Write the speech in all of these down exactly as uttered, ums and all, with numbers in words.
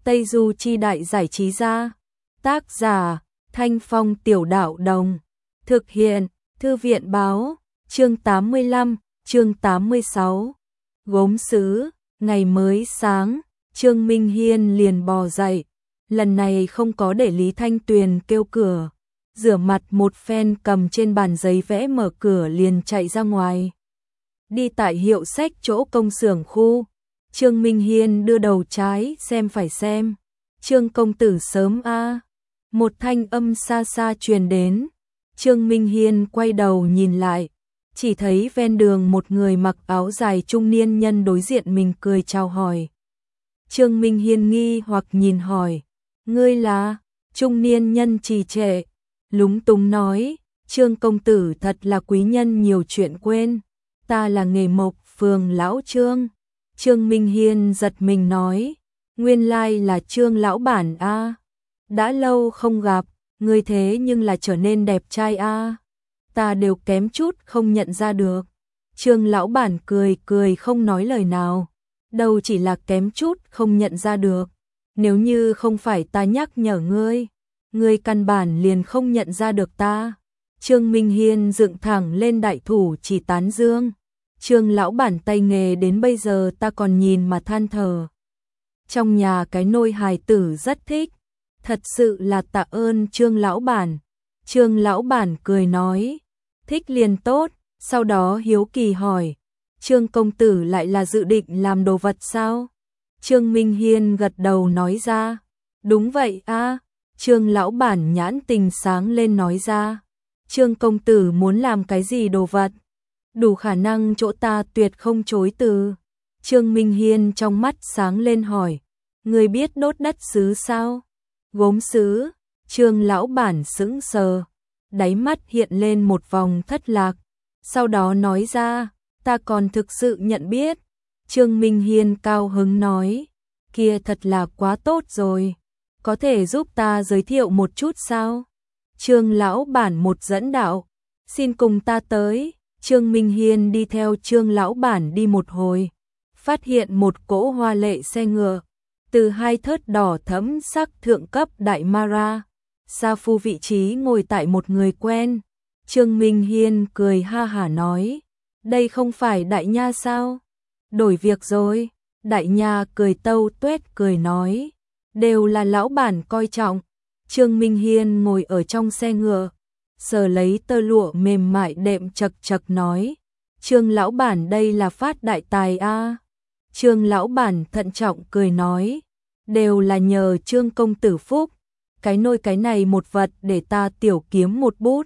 Tây Du Chi Đại Giải Trí Gia. Tác giả Thanh Phong Tiểu Đạo Đồng. Thực hiện Thư viện Báo. Chương tám mươi lăm, chương tám mươi sáu. Gốm sứ. Ngày mới sáng, Trương Minh Hiên liền bò dậy. Lần này không có để Lý Thanh Tuyền kêu cửa. Rửa mặt một phen, cầm trên bàn giấy vẽ mở cửa liền chạy ra ngoài. Đi tại hiệu sách chỗ công xưởng khu. Trương Minh Hiên đưa đầu trái xem phải xem. Trương công tử sớm a à. Một thanh âm xa xa truyền đến. Trương Minh Hiên quay đầu nhìn lại. Chỉ thấy ven đường một người mặc áo dài trung niên nhân đối diện mình cười chào hỏi. Trương Minh Hiên nghi hoặc nhìn hỏi. Ngươi là? Trung niên nhân trì trệ. Lúng túng nói. Trương công tử thật là quý nhân nhiều chuyện quên. Ta là nghề mộc phường lão Trương. Trương Minh Hiên giật mình nói. Nguyên lai là Trương lão bản a à. Đã lâu không gặp, ngươi thế nhưng là trở nên đẹp trai a à. Ta đều kém chút không nhận ra được. Trương lão bản cười cười không nói lời nào. Đâu chỉ là kém chút không nhận ra được. Nếu như không phải ta nhắc nhở ngươi, ngươi căn bản liền không nhận ra được ta. Trương Minh Hiên dựng thẳng lên đại thủ chỉ tán dương. Trương lão bản tay nghề đến bây giờ ta còn nhìn mà than thở. Trong nhà cái nôi hài tử rất thích. Thật sự là tạ ơn Trương lão bản. Trương lão bản cười nói. Thích liền tốt. Sau đó hiếu kỳ hỏi. Trương công tử lại là dự định làm đồ vật sao? Trương Minh Hiên gật đầu nói ra. Đúng vậy a à. Trương lão bản nhãn tình sáng lên nói ra. Trương công tử muốn làm cái gì đồ vật? Đủ khả năng chỗ ta tuyệt không chối từ. Trương Minh Hiên trong mắt sáng lên hỏi. Người biết đốt đất sứ sao? Gốm sứ. Trương lão bản sững sờ. Đáy mắt hiện lên một vòng thất lạc. Sau đó nói ra. Ta còn thực sự nhận biết. Trương Minh Hiên cao hứng nói. Kia thật là quá tốt rồi. Có thể giúp ta giới thiệu một chút sao? Trương lão bản một dẫn đạo. Xin cùng ta tới. Trương Minh Hiên đi theo Trương lão bản đi một hồi. Phát hiện một cỗ hoa lệ xe ngựa. Từ hai thớt đỏ thẫm sắc thượng cấp đại Mara. Sa phu vị trí ngồi tại một người quen. Trương Minh Hiên cười ha hả nói. Đây không phải đại nha sao? Đổi việc rồi. Đại nha cười tâu tuét cười nói. Đều là lão bản coi trọng. Trương Minh Hiên ngồi ở trong xe ngựa. Sờ lấy tơ lụa mềm mại đệm chật chật nói. Trương lão bản đây là phát đại tài a à. Trương lão bản thận trọng cười nói. Đều là nhờ Trương công tử phúc. Cái nôi cái này một vật để ta tiểu kiếm một bút.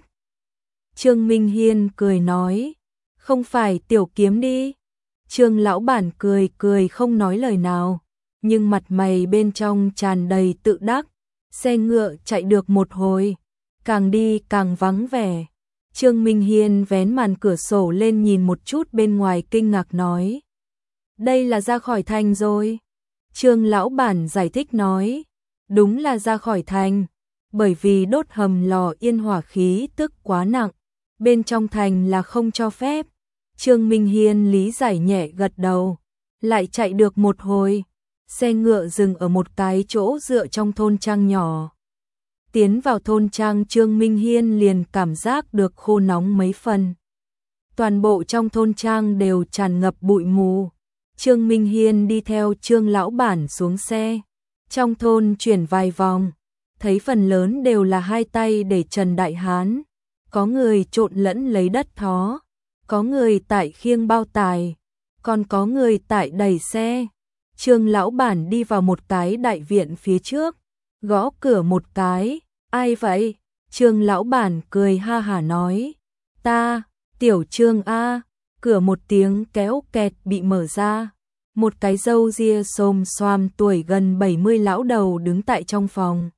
Trương Minh Hiên cười nói. Không phải tiểu kiếm đi. Trương lão bản cười cười không nói lời nào. Nhưng mặt mày bên trong tràn đầy tự đắc. Xe ngựa chạy được một hồi. Càng đi càng vắng vẻ. Trương Minh Hiên vén màn cửa sổ lên nhìn một chút bên ngoài kinh ngạc nói. Đây là ra khỏi thành rồi. Trương lão bản giải thích nói. Đúng là ra khỏi thành. Bởi vì đốt hầm lò yên hỏa khí tức quá nặng. Bên trong thành là không cho phép. Trương Minh Hiên lý giải nhẹ gật đầu. Lại chạy được một hồi. Xe ngựa dừng ở một cái chỗ dựa trong thôn trang nhỏ. Tiến vào thôn trang, Trương Minh Hiên liền cảm giác được khô nóng mấy phần. Toàn bộ trong thôn trang đều tràn ngập bụi mù. Trương Minh Hiên đi theo Trương lão bản xuống xe. Trong thôn chuyển vài vòng, thấy phần lớn đều là hai tay để trần đại hán. Có người trộn lẫn lấy đất thó, có người tại khiêng bao tải, còn có người tại đẩy xe. Trương lão bản đi vào một cái đại viện phía trước, gõ cửa một cái. Ai vậy? Trương lão bản cười ha hả nói. Ta, tiểu Trương a. Cửa một tiếng kéo kẹt bị mở ra. Một cái râu ria xồm xoàm tuổi gần bảy mươi lão đầu đứng tại trong phòng.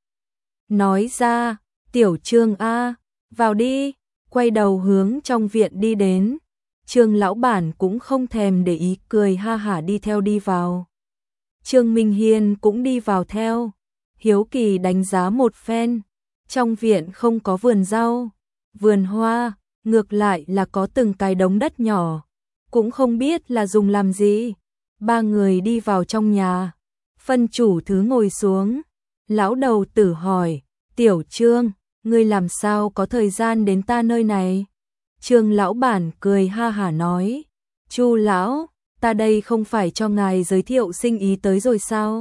Nói ra, tiểu Trương a, vào đi. Quay đầu hướng trong viện đi đến. Trương lão bản cũng không thèm để ý, cười ha hả đi theo đi vào. Trương Minh Hiên cũng đi vào theo. Hiếu kỳ đánh giá một phen. Trong viện không có vườn rau, vườn hoa, ngược lại là có từng cái đống đất nhỏ. Cũng không biết là dùng làm gì. Ba người đi vào trong nhà. Phân chủ thứ ngồi xuống. Lão đầu tử hỏi, Tiểu Trương, ngươi làm sao có thời gian đến ta nơi này? Trương lão bản cười ha hả nói, Chu lão, ta đây không phải cho ngài giới thiệu sinh ý tới rồi sao?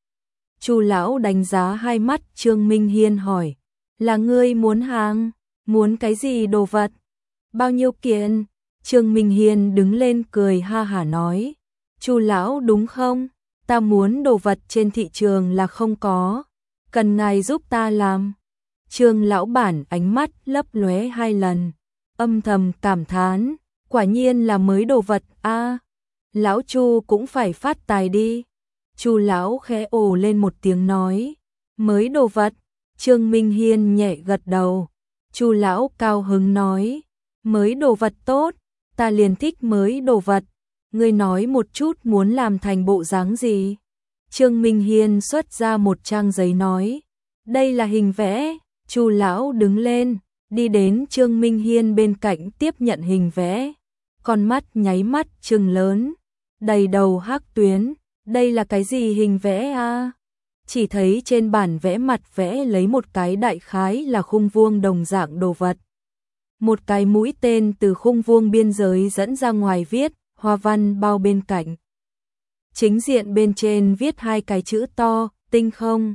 Chu lão đánh giá hai mắt Trương Minh Hiên hỏi, là ngươi muốn hàng, muốn cái gì đồ vật? Bao nhiêu kiện? Trương Minh Hiên đứng lên cười ha hả nói, Chu lão đúng không? Ta muốn đồ vật trên thị trường là không có, cần ngài giúp ta làm. Trương lão bản ánh mắt lấp lóe hai lần, âm thầm cảm thán, quả nhiên là mới đồ vật a. À, lão Chu cũng phải phát tài đi. Chu lão khẽ ồ lên một tiếng nói, mới đồ vật. Trương Minh Hiên nhẹ gật đầu. Chu lão cao hứng nói, mới đồ vật tốt, ta liền thích mới đồ vật. Ngươi nói một chút muốn làm thành bộ dáng gì? Trương Minh Hiên xuất ra một trang giấy nói, đây là hình vẽ. Chu lão đứng lên, đi đến Trương Minh Hiên bên cạnh tiếp nhận hình vẽ. Con mắt nháy mắt trừng lớn, đầy đầu hắc tuyến, đây là cái gì hình vẽ a? À? Chỉ thấy trên bản vẽ mặt vẽ lấy một cái đại khái là khung vuông đồng dạng đồ vật. Một cái mũi tên từ khung vuông biên giới dẫn ra ngoài viết, hoa văn bao bên cạnh. Chính diện bên trên viết hai cái chữ to, tinh không.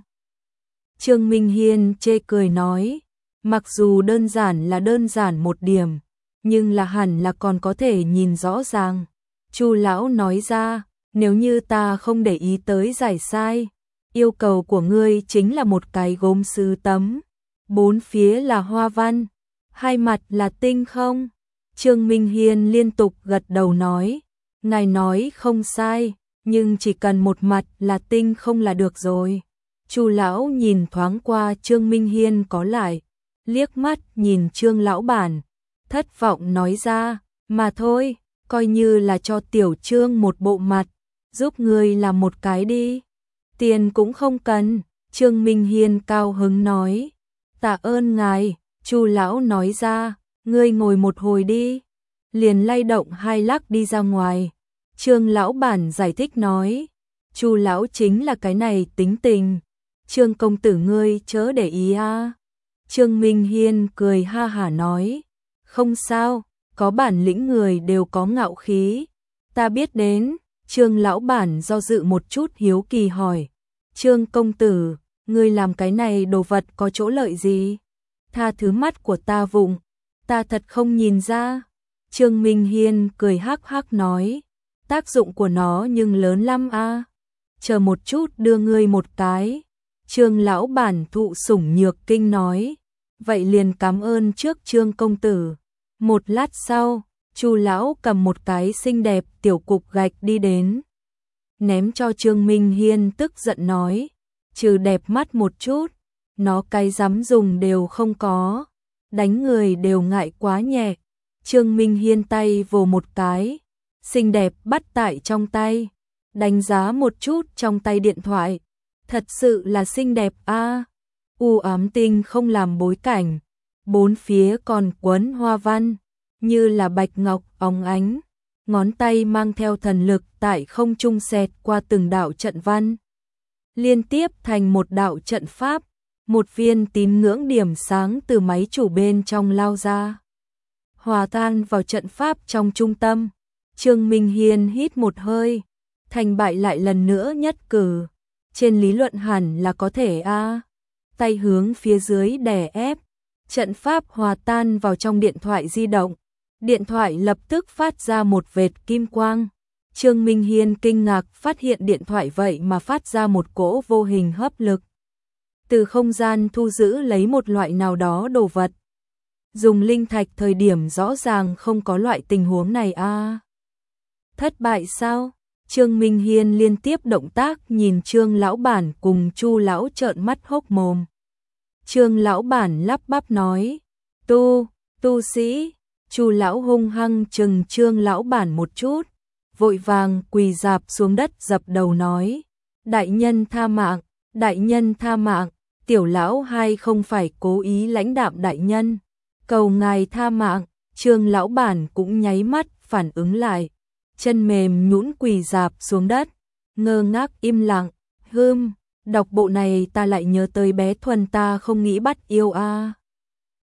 Trương Minh Hiên chê cười nói, mặc dù đơn giản là đơn giản một điểm, nhưng là hẳn là còn có thể nhìn rõ ràng. Chu lão nói ra, nếu như ta không để ý tới giải sai, yêu cầu của ngươi chính là một cái gốm sứ tấm, bốn phía là hoa văn, hai mặt là tinh không. Trương Minh Hiên liên tục gật đầu nói, ngài nói không sai, nhưng chỉ cần một mặt là tinh không là được rồi. Chu lão nhìn thoáng qua Trương Minh Hiên có lại, liếc mắt nhìn Trương lão bản, thất vọng nói ra, mà thôi, coi như là cho tiểu Trương một bộ mặt, giúp ngươi làm một cái đi. Tiền cũng không cần. Trương Minh Hiên cao hứng nói, tạ ơn ngài. Chu lão nói ra, ngươi ngồi một hồi đi. Liền lay động hai lắc đi ra ngoài. Trương lão bản giải thích nói, Chu lão chính là cái này tính tình. Trương công tử ngươi chớ để ý a. À. Trương Minh Hiên cười ha hả nói, không sao, có bản lĩnh người đều có ngạo khí. Ta biết đến. Trương lão bản do dự một chút hiếu kỳ hỏi, Trương công tử, ngươi làm cái này đồ vật có chỗ lợi gì? Tha thứ mắt của ta vụng, ta thật không nhìn ra. Trương Minh Hiên cười hắc hắc nói, tác dụng của nó nhưng lớn lắm a. À. Chờ một chút đưa ngươi một cái. Trương lão bản thụ sủng nhược kinh nói, vậy liền cảm ơn trước Trương công tử. Một lát sau, Chu lão cầm một cái xinh đẹp tiểu cục gạch đi đến, ném cho Trương Minh Hiên tức giận nói, trừ đẹp mắt một chút, nó cái dám dùng đều không có, đánh người đều ngại quá nhẹ. Trương Minh Hiên tay vồ một cái, xinh đẹp bắt tại trong tay, đánh giá một chút trong tay điện thoại, thật sự là xinh đẹp a. À. U ám tinh không làm bối cảnh, bốn phía còn quấn hoa văn, như là bạch ngọc óng ánh, ngón tay mang theo thần lực tại không trung xẹt qua từng đạo trận văn, liên tiếp thành một đạo trận pháp, một viên tín ngưỡng điểm sáng từ máy chủ bên trong lao ra, hòa tan vào trận pháp trong trung tâm. Trương Minh Hiên hít một hơi, thành bại lại lần nữa nhất cử, trên lý luận hẳn là có thể a. À. Tay hướng phía dưới đè ép, trận pháp hòa tan vào trong điện thoại di động. Điện thoại lập tức phát ra một vệt kim quang. Trương Minh Hiên kinh ngạc phát hiện điện thoại vậy mà phát ra một cỗ vô hình hấp lực. Từ không gian thu giữ lấy một loại nào đó đồ vật. Dùng linh thạch thời điểm rõ ràng không có loại tình huống này a. À. Thất bại sao? Trương Minh Hiên liên tiếp động tác nhìn Trương lão bản cùng Chu lão trợn mắt hốc mồm. Trương lão bản lắp bắp nói, tu, tu sĩ. Chu lão hung hăng chừng Trương lão bản một chút, vội vàng quỳ rạp xuống đất dập đầu nói, đại nhân tha mạng, đại nhân tha mạng, tiểu lão hai không phải cố ý lãnh đạm đại nhân, cầu ngài tha mạng. Trương lão bản cũng nháy mắt phản ứng lại, chân mềm nhũn quỳ rạp xuống đất, ngơ ngác im lặng, Hưm, đọc bộ này ta lại nhớ tới bé Thuần ta không nghĩ bắt yêu a.